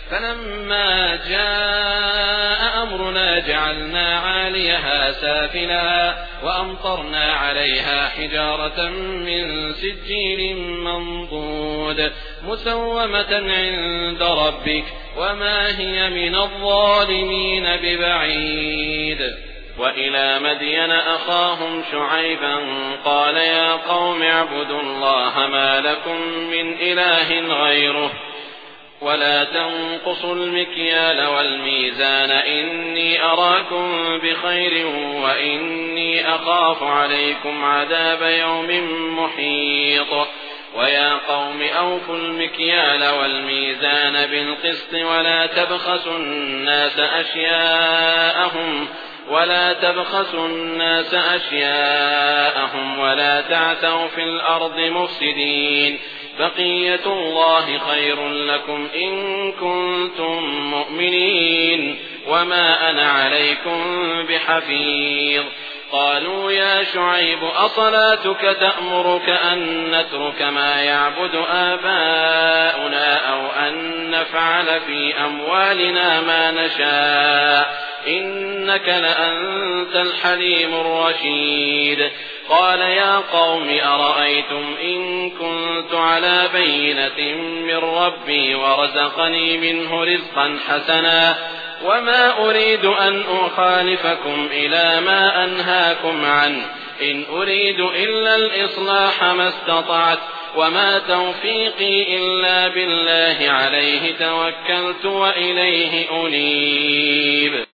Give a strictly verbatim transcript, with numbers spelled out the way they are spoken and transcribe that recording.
فلما جاء أمرنا جعلنا عاليها سافلها وأمطرنا عليها حجارة من سجيل منضود مسومة عند ربك وما هي من الظالمين ببعيد. وإلى مدين أخاهم شعيبا قال يا قوم اعبدوا الله ما لكم من إله غيره ولا تنقصوا المكيال والميزان إني أراكم بخير وإني أخاف عليكم عذاب يوم محيط. ويا قوم أوفوا المكيال والميزان بالقسط ولا تبخسوا الناس أشياءهم ولا تبخسوا الناس أشياءهم ولا تعثوا في الأرض مفسدين بقية الله خير لكم إن كنتم مؤمنين وما أنا عليكم بحفيظ. قالوا يا شعيب أصلاتك تأمرك أن نترك ما يعبد آباؤنا أو أن نفعل في أموالنا ما نشاء إنك لأنت الحليم الرشيد. قال يا قوم أرأيتم إن كنت على بينة من ربي ورزقني منه رزقا حسنا وما أريد أن أخالفكم إلى ما أنهاكم عنه إن أريد إلا الإصلاح ما استطعت وما توفيقي إلا بالله عليه توكلت وإليه أنيب.